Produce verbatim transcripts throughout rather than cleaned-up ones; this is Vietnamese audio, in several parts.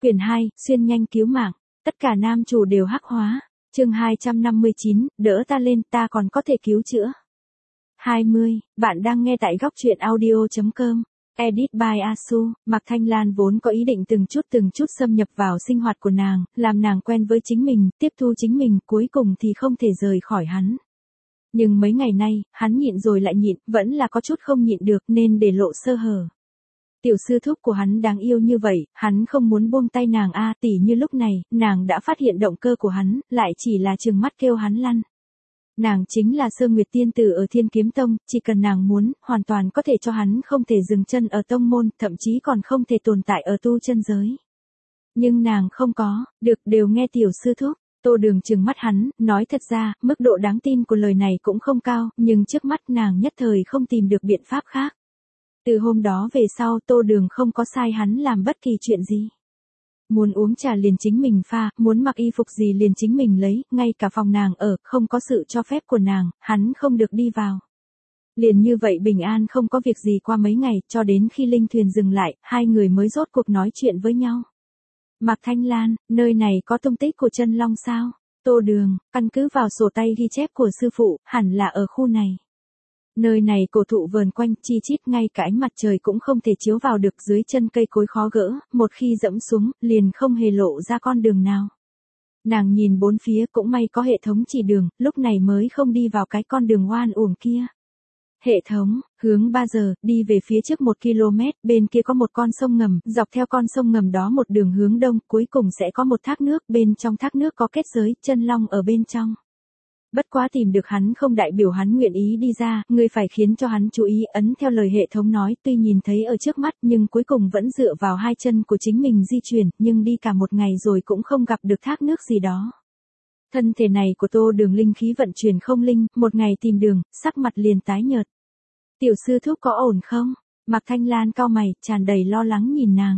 Quyển hai, xuyên nhanh cứu mạng. Tất cả nam chủ đều hắc hóa. Chương hai trăm năm mươi chín, đỡ ta lên, ta còn có thể cứu chữa. hai mươi, bạn đang nghe tại góc truyện audio chấm com. Edit by Asu. Mạc Thanh Lan vốn có ý định từng chút từng chút xâm nhập vào sinh hoạt của nàng, làm nàng quen với chính mình, tiếp thu chính mình, cuối cùng thì không thể rời khỏi hắn. Nhưng mấy ngày nay, hắn nhịn rồi lại nhịn, vẫn là có chút không nhịn được nên để lộ sơ hở. Tiểu sư thúc của hắn đáng yêu như vậy, hắn không muốn buông tay nàng a à, tỉ như lúc này, nàng đã phát hiện động cơ của hắn, lại chỉ là trừng mắt kêu hắn lăn. Nàng chính là Sơ Nguyệt tiên tử ở Thiên Kiếm Tông, chỉ cần nàng muốn, hoàn toàn có thể cho hắn không thể dừng chân ở tông môn, thậm chí còn không thể tồn tại ở tu chân giới. Nhưng nàng không có, được đều nghe tiểu sư thúc. Tô Đường trừng mắt hắn, nói thật ra, mức độ đáng tin của lời này cũng không cao, nhưng trước mắt nàng nhất thời không tìm được biện pháp khác. Từ hôm đó về sau Tô Đường không có sai hắn làm bất kỳ chuyện gì. Muốn uống trà liền chính mình pha, muốn mặc y phục gì liền chính mình lấy, ngay cả phòng nàng ở, không có sự cho phép của nàng, hắn không được đi vào. Liền như vậy bình an không có việc gì qua mấy ngày, cho đến khi linh thuyền dừng lại, hai người mới rốt cuộc nói chuyện với nhau. Mạc Thanh Lan, nơi này có tung tích của chân long sao? Tô Đường, căn cứ vào sổ tay ghi chép của sư phụ, hẳn là ở khu này. Nơi này cổ thụ vờn quanh, chi chít ngay cả ánh mặt trời cũng không thể chiếu vào được, dưới chân cây cối khó gỡ, một khi dẫm xuống, liền không hề lộ ra con đường nào. Nàng nhìn bốn phía cũng may có hệ thống chỉ đường, lúc này mới không đi vào cái con đường oan uổng kia. Hệ thống, hướng ba giờ, đi về phía trước một ki lô mét, bên kia có một con sông ngầm, dọc theo con sông ngầm đó một đường hướng đông, cuối cùng sẽ có một thác nước, bên trong thác nước có kết giới, chân long ở bên trong. Bất quá tìm được hắn không đại biểu hắn nguyện ý đi ra, ngươi phải khiến cho hắn chú ý, ấn theo lời hệ thống nói, tuy nhìn thấy ở trước mắt nhưng cuối cùng vẫn dựa vào hai chân của chính mình di chuyển, nhưng đi cả một ngày rồi cũng không gặp được thác nước gì đó. Thân thể này của Tô Đường linh khí vận chuyển không linh, một ngày tìm đường, sắc mặt liền tái nhợt. Tiểu sư thúc có ổn không? Mạc Thanh Lan cau mày, tràn đầy lo lắng nhìn nàng.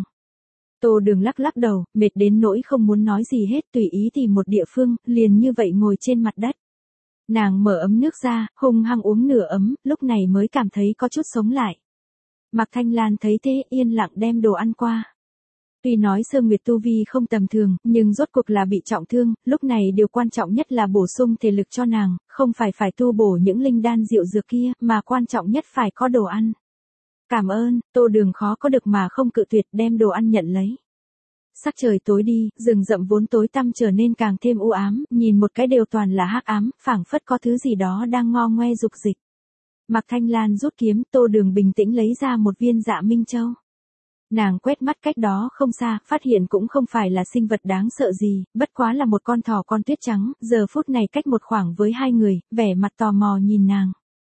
Tô Đường lắc lắc đầu, mệt đến nỗi không muốn nói gì hết, tùy ý tìm một địa phương, liền như vậy ngồi trên mặt đất. Nàng mở ấm nước ra, hung hăng uống nửa ấm, lúc này mới cảm thấy có chút sống lại. Mạc Thanh Lan thấy thế, yên lặng đem đồ ăn qua. Tuy nói Sơ Nguyệt tu vi không tầm thường, nhưng rốt cuộc là bị trọng thương, lúc này điều quan trọng nhất là bổ sung thể lực cho nàng, không phải phải tu bổ những linh đan diệu dược kia, mà quan trọng nhất phải có đồ ăn. Cảm ơn, Tô Đường khó có được mà không cự tuyệt, đem đồ ăn nhận lấy. Sắc trời tối đi, rừng rậm vốn tối tăm trở nên càng thêm u ám, nhìn một cái đều toàn là hắc ám, phảng phất có thứ gì đó đang ngo ngoe dục dịch. Mạc Thanh Lan rút kiếm, Tô Đường bình tĩnh lấy ra một viên Dạ Minh Châu. Nàng quét mắt cách đó không xa, phát hiện cũng không phải là sinh vật đáng sợ gì, bất quá là một con thỏ con tuyết trắng, giờ phút này cách một khoảng với hai người, vẻ mặt tò mò nhìn nàng.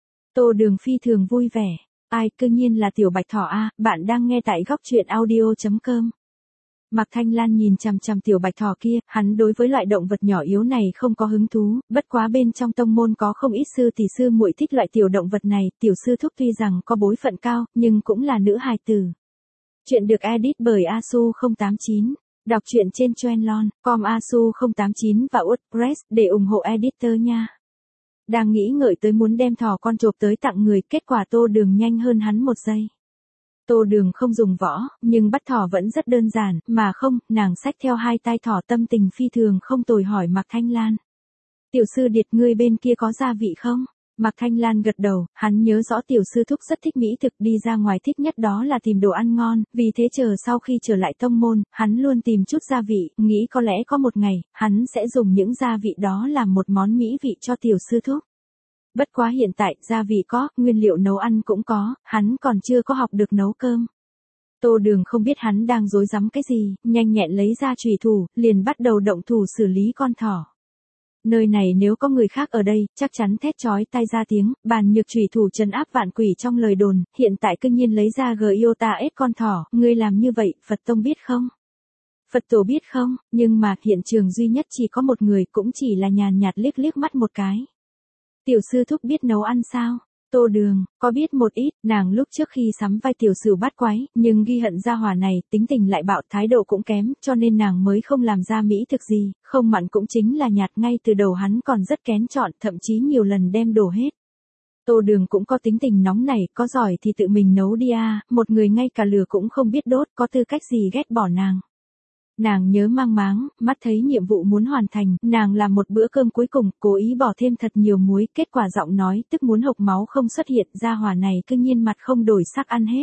Tô Đường phi thường vui vẻ, ai cư nhiên là tiểu bạch thỏ a, bạn đang nghe tại góc truyện audio chấm com. Mạc Thanh Lan nhìn chằm chằm tiểu bạch thỏ kia, hắn đối với loại động vật nhỏ yếu này không có hứng thú, bất quá bên trong tông môn có không ít sư tỷ sư muội thích loại tiểu động vật này, tiểu sư thúc tuy rằng có bối phận cao, nhưng cũng là nữ hài tử. Chuyện được edit bởi Asu không tám chín, đọc truyện trên Trendlon, com Asu không tám chín và WordPress để ủng hộ editor nha. Đang nghĩ ngợi tới muốn đem thỏ con chộp tới tặng người, kết quả Tô Đường nhanh hơn hắn một giây. Tô Đường không dùng võ, nhưng bắt thỏ vẫn rất đơn giản, mà không, nàng xách theo hai tai thỏ tâm tình phi thường không tồi hỏi Mạc Thanh Lan. Tiểu sư điệt ngươi bên kia có gia vị không? Mạc Thanh Lan gật đầu, hắn nhớ rõ tiểu sư thúc rất thích mỹ thực, đi ra ngoài thích nhất đó là tìm đồ ăn ngon, vì thế chờ sau khi trở lại tông môn, hắn luôn tìm chút gia vị, nghĩ có lẽ có một ngày, hắn sẽ dùng những gia vị đó làm một món mỹ vị cho tiểu sư thúc. Bất quá hiện tại, gia vị có, nguyên liệu nấu ăn cũng có, hắn còn chưa có học được nấu cơm. Tô Đường không biết hắn đang rối rắm cái gì, nhanh nhẹn lấy ra chùy thủ, liền bắt đầu động thủ xử lý con thỏ. Nơi này nếu có người khác ở đây, chắc chắn thét chói tai ra tiếng, bàn nhược chùy thủ trấn áp vạn quỷ trong lời đồn, hiện tại cư nhiên lấy ra Giota ép con thỏ, ngươi làm như vậy, Phật tông biết không? Phật tổ biết không, nhưng mà hiện trường duy nhất chỉ có một người, cũng chỉ là nhàn nhạt liếc liếc mắt một cái. Tiểu sư thúc biết nấu ăn sao? Tô Đường, có biết một ít, nàng lúc trước khi sắm vai tiểu sửu bát quái, nhưng ghi hận gia hỏa này, tính tình lại bạo, thái độ cũng kém, cho nên nàng mới không làm ra mỹ thực gì, không mặn cũng chính là nhạt, ngay từ đầu hắn còn rất kén chọn, thậm chí nhiều lần đem đổ hết. Tô Đường cũng có tính tình nóng này, có giỏi thì tự mình nấu đi a, một người ngay cả lửa cũng không biết đốt, có tư cách gì ghét bỏ nàng. Nàng nhớ mang máng, mắt thấy nhiệm vụ muốn hoàn thành, nàng làm một bữa cơm cuối cùng, cố ý bỏ thêm thật nhiều muối, kết quả giọng nói tức muốn hộc máu không xuất hiện, gia hỏa này cứ nhiên mặt không đổi sắc ăn hết.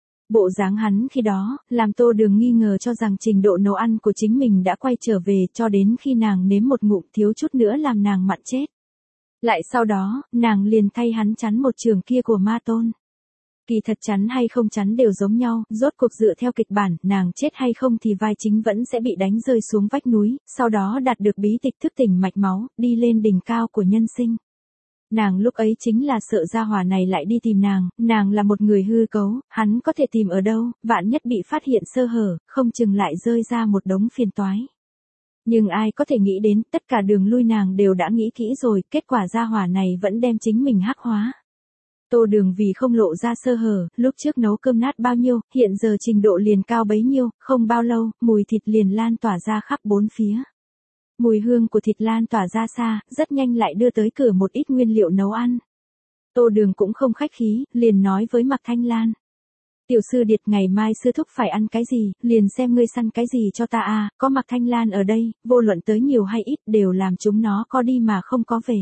Bộ dáng hắn khi đó, làm Tô Đường nghi ngờ cho rằng trình độ nấu ăn của chính mình đã quay trở về, cho đến khi nàng nếm một ngụm thiếu chút nữa làm nàng mặn chết. Lại sau đó, nàng liền thay hắn chắn một trường kia của ma tôn. Kỳ thật chắn hay không chắn đều giống nhau, rốt cuộc dựa theo kịch bản, nàng chết hay không thì vai chính vẫn sẽ bị đánh rơi xuống vách núi, sau đó đạt được bí tịch thức tỉnh mạch máu, đi lên đỉnh cao của nhân sinh. Nàng lúc ấy chính là sợ gia hỏa này lại đi tìm nàng, nàng là một người hư cấu, hắn có thể tìm ở đâu, vạn nhất bị phát hiện sơ hở, không chừng lại rơi ra một đống phiền toái. Nhưng ai có thể nghĩ đến, tất cả đường lui nàng đều đã nghĩ kỹ rồi, kết quả gia hỏa này vẫn đem chính mình hắc hóa. Tô Đường vì không lộ ra sơ hở, lúc trước nấu cơm nát bao nhiêu, hiện giờ trình độ liền cao bấy nhiêu, không bao lâu, mùi thịt liền lan tỏa ra khắp bốn phía. Mùi hương của thịt lan tỏa ra xa, rất nhanh lại đưa tới cửa một ít nguyên liệu nấu ăn. Tô Đường cũng không khách khí, liền nói với Mạc Thanh Lan. Tiểu sư Điệt, ngày mai sư thúc phải ăn cái gì, liền xem ngươi săn cái gì cho ta à, có Mạc Thanh Lan ở đây, vô luận tới nhiều hay ít đều làm chúng nó có đi mà không có về.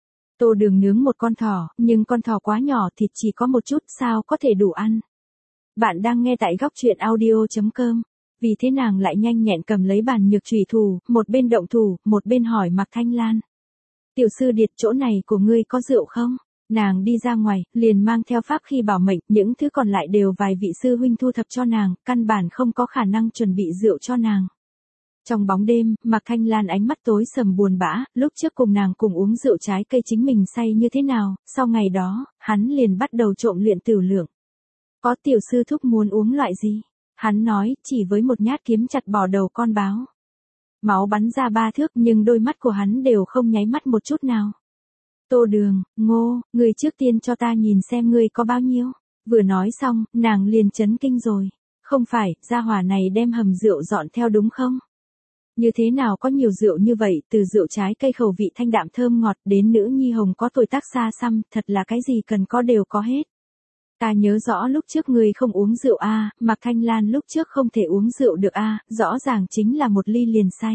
Tô Đường nướng một con thỏ, nhưng con thỏ quá nhỏ, thịt chỉ có một chút, sao có thể đủ ăn. Bạn đang nghe tại góc truyện audio chấm com. Vì thế nàng lại nhanh nhẹn cầm lấy bàn nhược chủy thủ, một bên động thủ, một bên hỏi Mạc Thanh Lan. Tiểu sư Điệt, chỗ này của ngươi có rượu không? Nàng đi ra ngoài, liền mang theo pháp khí bảo mệnh, những thứ còn lại đều vài vị sư huynh thu thập cho nàng, căn bản không có khả năng chuẩn bị rượu cho nàng. Trong bóng đêm, Mạc Thanh Lan ánh mắt tối sầm buồn bã, lúc trước cùng nàng cùng uống rượu trái cây chính mình say như thế nào, sau ngày đó, hắn liền bắt đầu trộm luyện tửu lượng. Có tiểu sư thúc muốn uống loại gì? Hắn nói, chỉ với một nhát kiếm chặt bỏ đầu con báo. Máu bắn ra ba thước nhưng đôi mắt của hắn đều không nháy mắt một chút nào. Tô Đường, Ngô, ngươi trước tiên cho ta nhìn xem ngươi có bao nhiêu. Vừa nói xong, nàng liền chấn kinh rồi. Không phải, gia hỏa này đem hầm rượu dọn theo đúng không? Như thế nào có nhiều rượu như vậy, từ rượu trái cây khẩu vị thanh đạm thơm ngọt đến nữ nhi hồng có tuổi tác xa xăm, thật là cái gì cần có đều có hết. Ta nhớ rõ lúc trước ngươi không uống rượu a, à, Mạc Thanh Lan lúc trước không thể uống rượu được a, à, rõ ràng chính là một ly liền say.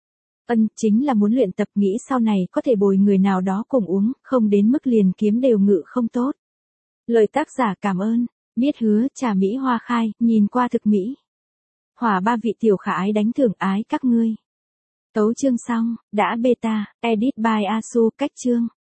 Ân, chính là muốn luyện tập, nghĩ sau này có thể bồi người nào đó cùng uống, không đến mức liền kiếm đều ngự không tốt. Lời tác giả cảm ơn, biết hứa, trà Mỹ hoa khai, nhìn qua thực mỹ. Hỏa ba vị tiểu khả ái đánh thưởng ái các ngươi. Tấu chương xong, đã beta, edit by Asu, cách chương.